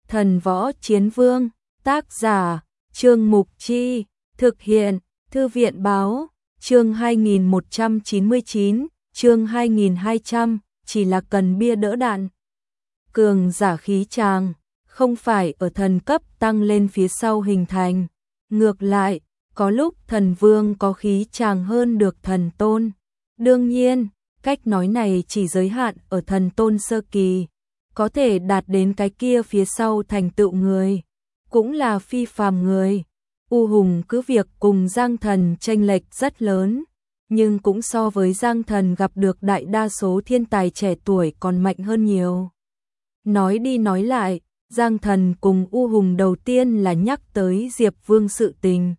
Thần Võ Chiến Vương, tác giả, Trương Mục Chi, thực hiện, Thư viện Báo, chương 2199, chương 2200, chỉ là cần bia đỡ đạn. Cường giả khí tràng, không phải ở thần cấp tăng lên phía sau hình thành. Ngược lại, có lúc thần vương có khí tràng hơn được thần tôn. Đương nhiên, cách nói này chỉ giới hạn ở thần tôn sơ kỳ. Có thể đạt đến cái kia phía sau thành tựu người, cũng là phi phàm người. U Hùng cứ việc cùng Giang Thần chênh lệch rất lớn, nhưng cũng so với Giang Thần gặp được đại đa số thiên tài trẻ tuổi còn mạnh hơn nhiều. Nói đi nói lại, Giang Thần cùng U Hùng đầu tiên là nhắc tới Diệp Vương sự tình.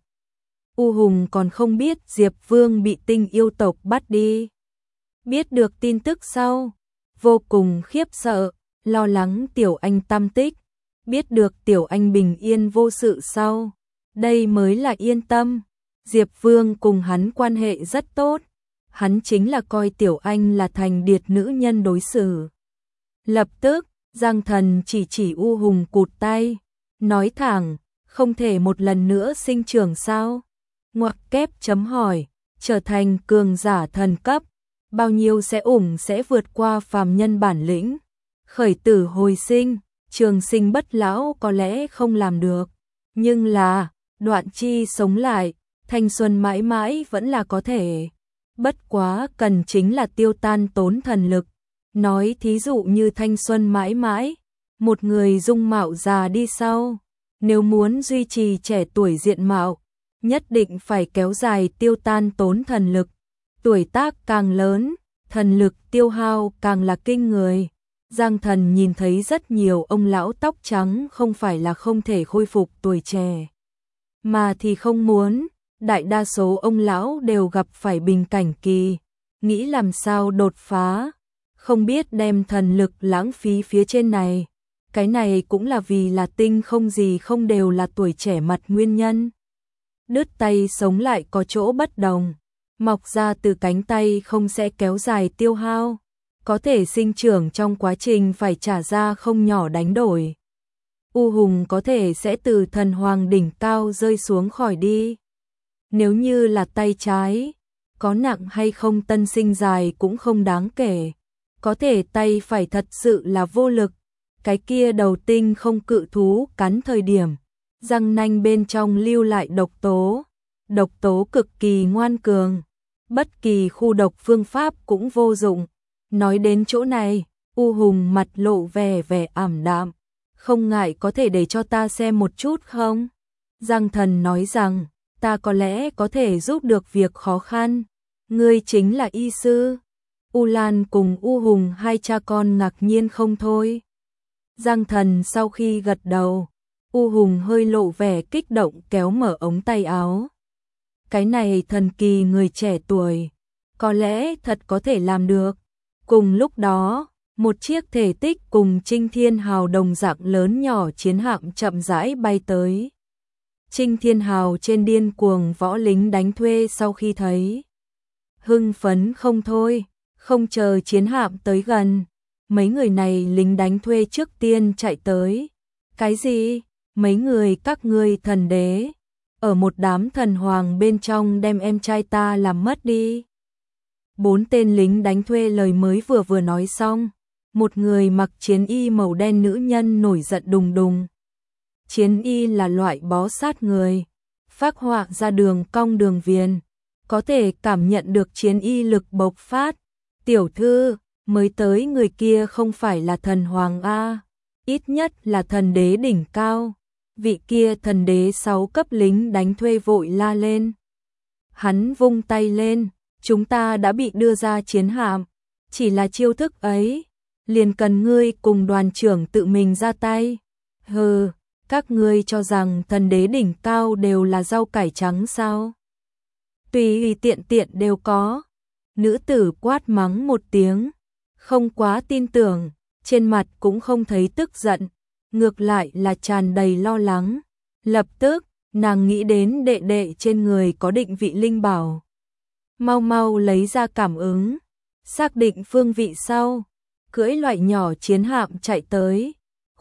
U Hùng còn không biết Diệp Vương bị Tinh yêu tộc bắt đi. Biết được tin tức sau, vô cùng khiếp sợ, lo lắng Tiểu Anh tam tích. Biết được Tiểu Anh bình yên vô sự sau, đây mới là yên tâm. Diệp Vương cùng hắn quan hệ rất tốt, hắn chính là coi Tiểu Anh là thành điệt nữ nhân đối xử. Lập tức, Giang Thần chỉ U Hùng cụt tay, nói thẳng, không thể một lần nữa sinh trưởng sao? Ngoặc kép chấm hỏi, trở thành cường giả thần cấp, bao nhiêu sẽ vượt qua phàm nhân bản lĩnh. Khởi tử hồi sinh, trường sinh bất lão có lẽ không làm được, nhưng là đoạn chi sống lại, thanh xuân mãi mãi vẫn là có thể. Bất quá cần chính là tiêu tan tốn thần lực. Nói thí dụ như thanh xuân mãi mãi, một người dung mạo già đi sau, nếu muốn duy trì trẻ tuổi diện mạo, nhất định phải kéo dài tiêu tan tốn thần lực. Tuổi tác càng lớn, thần lực tiêu hao càng là kinh người. Giang Thần nhìn thấy rất nhiều ông lão tóc trắng không phải là không thể khôi phục tuổi trẻ, mà thì không muốn. Đại đa số ông lão đều gặp phải bình cảnh kỳ, nghĩ làm sao đột phá, không biết đem thần lực lãng phí phía trên này. Cái này cũng là vì là tinh không gì không đều là tuổi trẻ mặt nguyên nhân. Đứt tay sống lại có chỗ bất đồng, mọc ra từ cánh tay không sẽ kéo dài tiêu hao, có thể sinh trưởng trong quá trình phải trả ra không nhỏ đánh đổi. U Hùng có thể sẽ từ thần hoàng đỉnh cao rơi xuống khỏi đi. Nếu như là tay trái, có nặng hay không tân sinh dài cũng không đáng kể. Có thể tay phải thật sự là vô lực. Cái kia đầu tinh không cự thú cắn thời điểm, răng nanh bên trong lưu lại độc tố cực kỳ ngoan cường. Bất kỳ khu độc phương pháp cũng vô dụng. Nói đến chỗ này, U Hùng mặt lộ vẻ ảm đạm. Không ngại có thể để cho ta xem một chút không? Giang Thần nói rằng, ta có lẽ có thể giúp được việc khó khăn. Ngươi chính là y sư. U Lan cùng U Hùng hai cha con ngạc nhiên không thôi. Giang Thần sau khi gật đầu, U Hùng hơi lộ vẻ kích động kéo mở ống tay áo. Cái này thần kỳ người trẻ tuổi, có lẽ thật có thể làm được. Cùng lúc đó, một chiếc thể tích cùng Trinh Thiên Hào đồng dạng lớn nhỏ chiến hạm chậm rãi bay tới. Trinh Thiên Hào trên điên cuồng võ lính đánh thuê sau khi thấy, hưng phấn không thôi, không chờ chiến hạm tới gần. Mấy người này lính đánh thuê trước tiên chạy tới. Cái gì? Mấy người các ngươi thần đế, ở một đám thần hoàng bên trong đem em trai ta làm mất đi. 4 tên lính đánh thuê lời mới vừa nói xong, một người mặc chiến y màu đen nữ nhân nổi giận đùng đùng. Chiến y là loại bó sát người, phác họa ra đường cong đường viền, có thể cảm nhận được chiến y lực bộc phát. Tiểu thư, mới tới người kia không phải là thần hoàng A, ít nhất là thần đế đỉnh cao. Vị kia thần đế 6 cấp lính đánh thuê vội la lên. Hắn vung tay lên, chúng ta đã bị đưa ra chiến hạm, chỉ là chiêu thức ấy, liền cần ngươi cùng đoàn trưởng tự mình ra tay. Hừ, các ngươi cho rằng thần đế đỉnh cao đều là rau cải trắng sao? Tùy tiện đều có. Nữ tử quát mắng một tiếng, không quá tin tưởng, trên mặt cũng không thấy tức giận, ngược lại là tràn đầy lo lắng. Lập tức, nàng nghĩ đến đệ đệ trên người có định vị linh bảo. Mau lấy ra cảm ứng, xác định phương vị sau, cưỡi loại nhỏ chiến hạm chạy tới.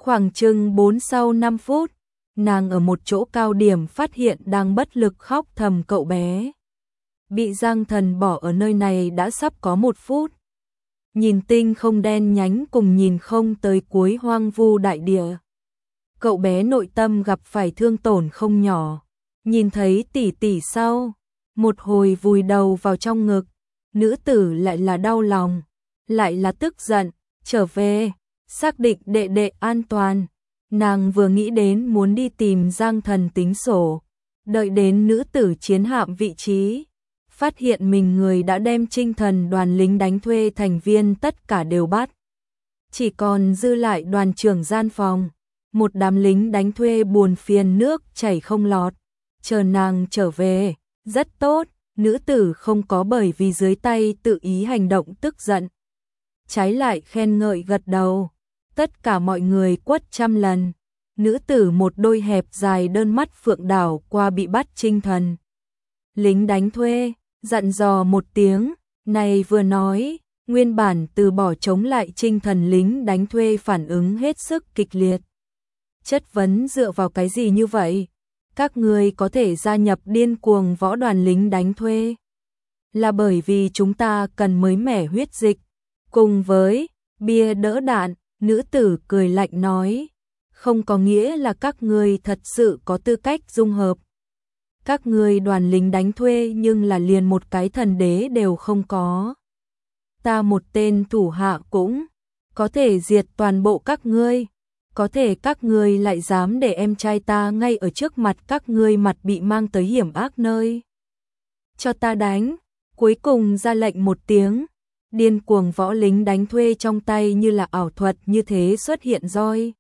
Khoảng chừng 4 sau 5 phút, nàng ở một chỗ cao điểm phát hiện đang bất lực khóc thầm cậu bé. Bị Giang Thần bỏ ở nơi này đã sắp có 1 phút. Nhìn tinh không đen nhánh cùng nhìn không tới cuối hoang vu đại địa. Cậu bé nội tâm gặp phải thương tổn không nhỏ. Nhìn thấy tỷ tỷ sau, một hồi vùi đầu vào trong ngực, nữ tử lại là đau lòng, lại là tức giận, trở về, xác định đệ đệ an toàn. Nàng vừa nghĩ đến muốn đi tìm Giang Thần tính sổ, đợi đến nữ tử chiến hạm vị trí, phát hiện mình người đã đem Trinh Thần đoàn lính đánh thuê thành viên tất cả đều bắt. Chỉ còn dư lại đoàn trưởng gian phòng, một đám lính đánh thuê buồn phiền nước chảy không lọt, chờ nàng trở về, rất tốt, nữ tử không có bởi vì dưới tay tự ý hành động tức giận. Trái lại khen ngợi gật đầu, tất cả mọi người quất 100 lần, nữ tử một đôi hẹp dài đơn mắt phượng đảo qua bị bắt Trinh Thần. Lính đánh thuê, dặn dò một tiếng, này vừa nói, nguyên bản từ bỏ chống lại Trinh Thần lính đánh thuê phản ứng hết sức kịch liệt. Chất vấn dựa vào cái gì như vậy? Các người có thể gia nhập điên cuồng võ đoàn lính đánh thuê. Là bởi vì chúng ta cần mới mẻ huyết dịch. Cùng với bia đỡ đạn, nữ tử cười lạnh nói. Không có nghĩa là các người thật sự có tư cách dung hợp. Các người đoàn lính đánh thuê nhưng là liền một cái thần đế đều không có. Ta một tên thủ hạ cũng có thể diệt toàn bộ các ngươi. Có thể các ngươi lại dám để em trai ta ngay ở trước mặt các ngươi mặt bị mang tới hiểm ác nơi. Cho ta đánh, cuối cùng ra lệnh một tiếng, điên cuồng võ lính đánh thuê trong tay như là ảo thuật như thế xuất hiện roi.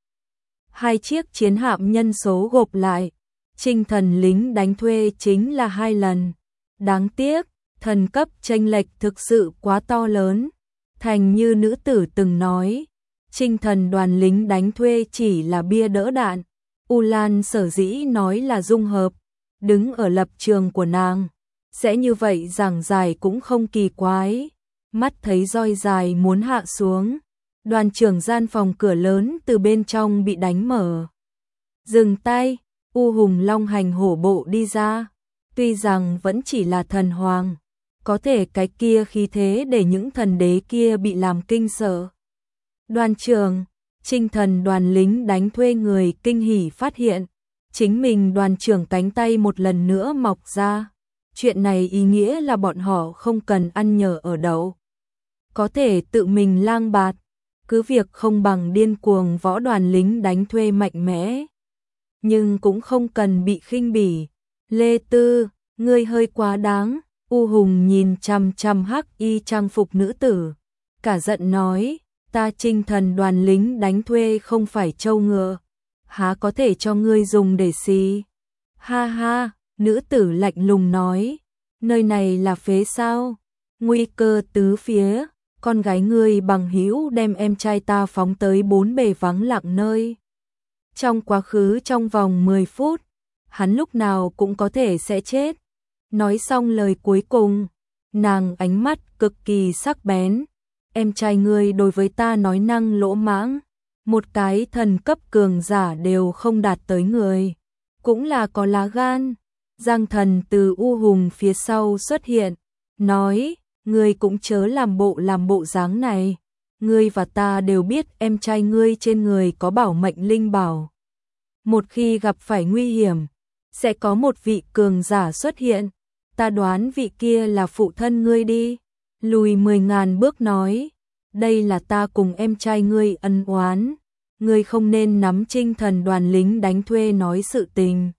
2 chiếc chiến hạm nhân số gộp lại, Trinh Thần lính đánh thuê chính là 2 lần. Đáng tiếc, thần cấp chênh lệch thực sự quá to lớn, thành như nữ tử từng nói. Trinh Thần đoàn lính đánh thuê chỉ là bia đỡ đạn. U Lan sở dĩ nói là dung hợp, đứng ở lập trường của nàng, sẽ như vậy giảng dài cũng không kỳ quái. Mắt thấy roi dài muốn hạ xuống, đoàn trưởng gian phòng cửa lớn từ bên trong bị đánh mở. Dừng tay, U Hùng long hành hổ bộ đi ra, tuy rằng vẫn chỉ là thần hoàng, có thể cái kia khí thế để những thần đế kia bị làm kinh sợ. Đoàn trưởng, Trinh Thần đoàn lính đánh thuê người kinh hỉ phát hiện, chính mình đoàn trưởng cánh tay một lần nữa mọc ra. Chuyện này ý nghĩa là bọn họ không cần ăn nhờ ở đậu. Có thể tự mình lang bạt, cứ việc không bằng điên cuồng võ đoàn lính đánh thuê mạnh mẽ. Nhưng cũng không cần bị khinh bỉ. Lê Tư, ngươi hơi quá đáng. U Hùng nhìn chằm chằm hắc y trang phục nữ tử, cả giận nói. Ta Trinh Thần đoàn lính đánh thuê không phải trâu ngựa, há có thể cho ngươi dùng để xí. Ha ha, nữ tử lạnh lùng nói, nơi này là phế sao? Nguy cơ tứ phía, con gái ngươi bằng hữu đem em trai ta phóng tới 4 bề vắng lặng nơi. Trong quá khứ trong vòng 10 phút, hắn lúc nào cũng có thể sẽ chết. Nói xong lời cuối cùng, nàng ánh mắt cực kỳ sắc bén. Em trai ngươi đối với ta nói năng lỗ mãng, một cái thần cấp cường giả đều không đạt tới người, cũng là có lá gan. Giang Thần từ U Hùng phía sau xuất hiện, nói, ngươi cũng chớ làm bộ dáng này, ngươi và ta đều biết em trai ngươi trên người có bảo mệnh linh bảo. Một khi gặp phải nguy hiểm, sẽ có một vị cường giả xuất hiện, ta đoán vị kia là phụ thân ngươi đi. Lùi 10.000 bước nói, đây là ta cùng em trai ngươi ân oán, ngươi không nên nắm Trinh Thần đoàn lính đánh thuê nói sự tình.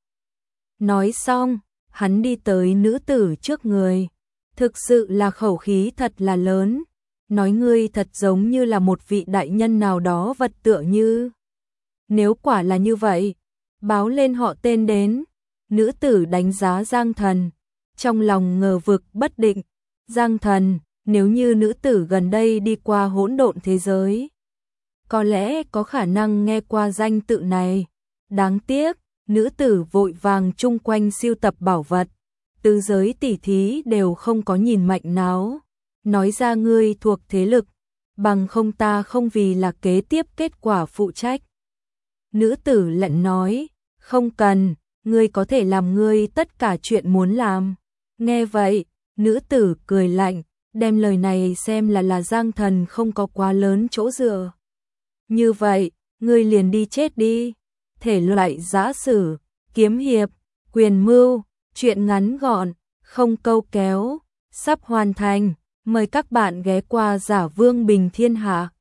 Nói xong, hắn đi tới nữ tử trước người, thực sự là khẩu khí thật là lớn, nói ngươi thật giống như là một vị đại nhân nào đó vật tựa như. Nếu quả là như vậy, báo lên họ tên đến. Nữ tử đánh giá Giang Thần, trong lòng ngờ vực bất định. Giang Thần, nếu như nữ tử gần đây đi qua hỗn độn thế giới, có lẽ có khả năng nghe qua danh tự này. Đáng tiếc, nữ tử vội vàng chung quanh siêu tập bảo vật, tứ giới tỷ thí đều không có nhìn mạnh náo. Nói ra ngươi thuộc thế lực, bằng không ta không vì là kế tiếp kết quả phụ trách. Nữ tử lạnh nói, không cần, ngươi có thể làm ngươi tất cả chuyện muốn làm. Nghe vậy, nữ tử cười lạnh, đem lời này xem là Giang Thần không có quá lớn chỗ dựa. Như vậy, ngươi liền đi chết đi. Thể loại giã sử, kiếm hiệp, quyền mưu, truyện ngắn gọn, không câu kéo, sắp hoàn thành. Mời các bạn ghé qua Giả Vương Bình Thiên Hạ.